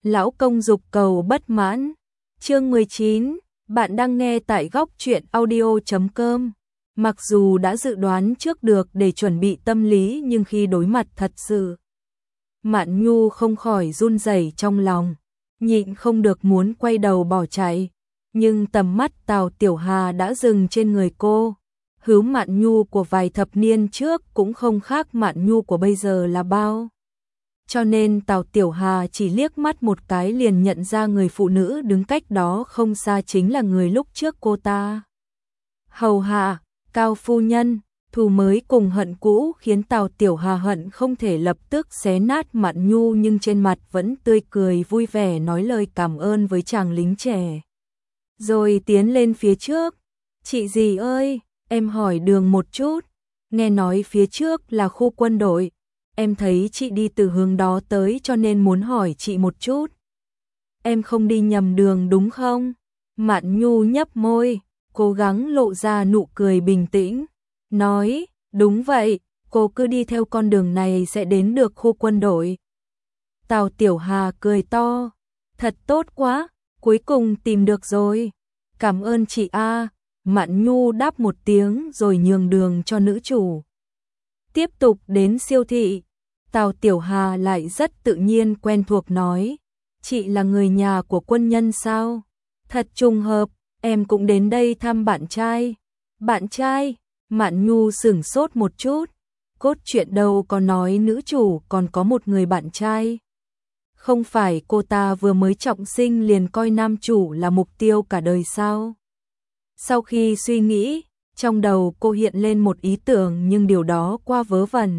Lão công dục cầu bất mãn. Chương 19, bạn đang nghe tại góc truyện audio.com. Mặc dù đã dự đoán trước được để chuẩn bị tâm lý nhưng khi đối mặt thật sự, Mạn Nhu không khỏi run rẩy trong lòng, nhịn không được muốn quay đầu bỏ chạy, nhưng tầm mắt Tào Tiểu Hà đã dừng trên người cô. Hứa Mạn Nhu của vài thập niên trước cũng không khác Mạn Nhu của bây giờ là bao. Cho nên Tào Tiểu Hà chỉ liếc mắt một cái liền nhận ra người phụ nữ đứng cách đó không xa chính là người lúc trước cô ta hầu hạ. Cao phu nhân, thù mới cùng hận cũ khiến Tào Tiểu Hà hận không thể lập tức xé nát Mạn Nhu, nhưng trên mặt vẫn tươi cười vui vẻ nói lời cảm ơn với chàng lính trẻ. Rồi tiến lên phía trước. Chị dì ơi, em hỏi đường một chút. Nghe nói phía trước là khu quân đội. Em thấy chị đi từ hướng đó tới cho nên muốn hỏi chị một chút. Em không đi nhầm đường đúng không? Mạn Nhu nhấp môi, cố gắng lộ ra nụ cười bình tĩnh, nói, đúng vậy, cô cứ đi theo con đường này sẽ đến được khu quân đội. Tào Tiểu Hà cười to, thật tốt quá, cuối cùng tìm được rồi. Cảm ơn chị a. Mạn Nhu đáp một tiếng rồi nhường đường cho nữ chủ. Tiếp tục đến siêu thị, Tào Tiểu Hà lại rất tự nhiên quen thuộc nói, chị là người nhà của quân nhân sao? Thật trùng hợp, em cũng đến đây thăm bạn trai. Bạn trai? Mạn Nhu sửng sốt một chút, cốt truyện đâu có nói nữ chủ còn có một người bạn trai. Không phải cô ta vừa mới trọng sinh liền coi nam chủ là mục tiêu cả đời sao? Sau khi suy nghĩ, trong đầu cô hiện lên một ý tưởng nhưng điều đó quá vớ vẩn.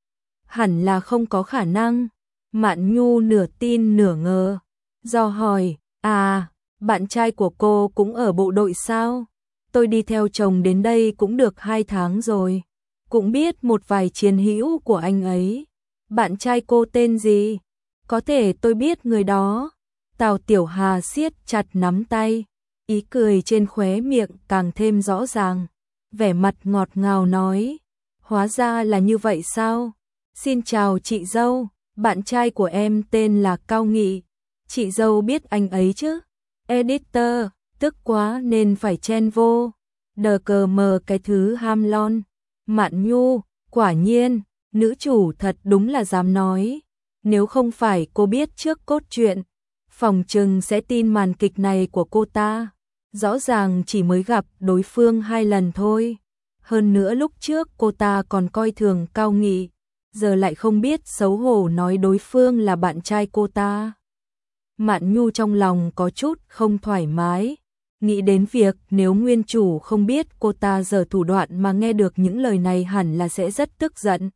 Hẳn là không có khả năng. Mạn Nhu nửa tin nửa ngờ, do hỏi, bạn trai của cô cũng ở bộ đội sao? Tôi đi theo chồng đến đây cũng được 2 tháng rồi, cũng biết một vài chiến hữu của anh ấy. Bạn trai cô tên gì? Có thể tôi biết người đó. Tào Tiểu Hà siết chặt nắm tay, ý cười trên khóe miệng càng thêm rõ ràng, vẻ mặt ngọt ngào nói, hóa ra là như vậy sao? Xin chào chị dâu, bạn trai của em tên là Cao Nghị. Chị dâu biết anh ấy chứ? Editor, tức quá nên phải chen vô. Đờ cờ mờ cái thứ ham lon. Mạn Nhu, quả nhiên, nữ chủ thật đúng là dám nói. Nếu không phải cô biết trước cốt truyện, phòng trừng sẽ tin màn kịch này của cô ta. Rõ ràng chỉ mới gặp đối phương 2 lần thôi. Hơn nữa lúc trước cô ta còn coi thường Cao Nghị, giờ lại không biết xấu hổ nói đối phương là bạn trai cô ta. Mạn Nhu trong lòng có chút không thoải mái, nghĩ đến việc nếu nguyên chủ không biết cô ta giở thủ đoạn mà nghe được những lời này hẳn là sẽ rất tức giận.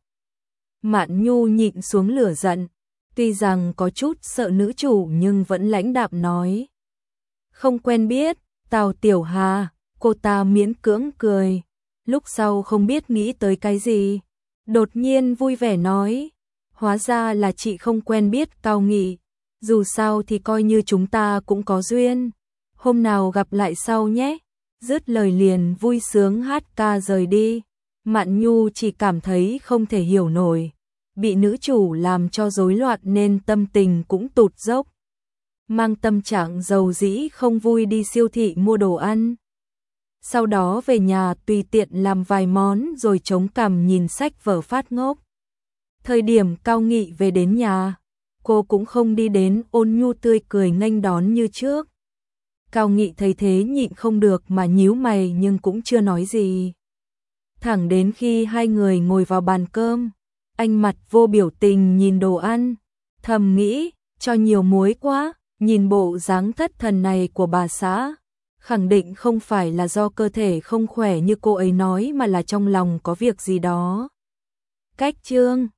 Mạn Nhu nhịn xuống lửa giận, tuy rằng có chút sợ nữ chủ nhưng vẫn lãnh đạm nói. Không quen biết. Tào Tiểu Hà, cô ta miễn cưỡng cười, lúc sau không biết nghĩ tới cái gì, đột nhiên vui vẻ nói, hóa ra là chị không quen biết Cao Nghị, dù sao thì coi như chúng ta cũng có duyên, hôm nào gặp lại sau nhé. Dứt lời liền vui sướng hát ca rời đi. Mạn Nhu chỉ cảm thấy không thể hiểu nổi, bị nữ chủ làm cho rối loạn nên tâm tình cũng tụt dốc. Mang tâm trạng dầu dĩ không vui đi siêu thị mua đồ ăn. Sau đó về nhà tùy tiện làm vài món rồi chống cằm nhìn sách vở phát ngốc. Thời điểm Cao Nghị về đến nhà, cô cũng không đi đến ôn nhu tươi cười nghênh đón như trước. Cao Nghị thấy thế nhịn không được mà nhíu mày nhưng cũng chưa nói gì. Thẳng đến khi hai người ngồi vào bàn cơm, anh mặt vô biểu tình nhìn đồ ăn, thầm nghĩ, cho nhiều muối quá. Nhìn bộ dáng thất thần này của bà xã, khẳng định không phải là do cơ thể không khỏe như cô ấy nói mà là trong lòng có việc gì đó. Cách chương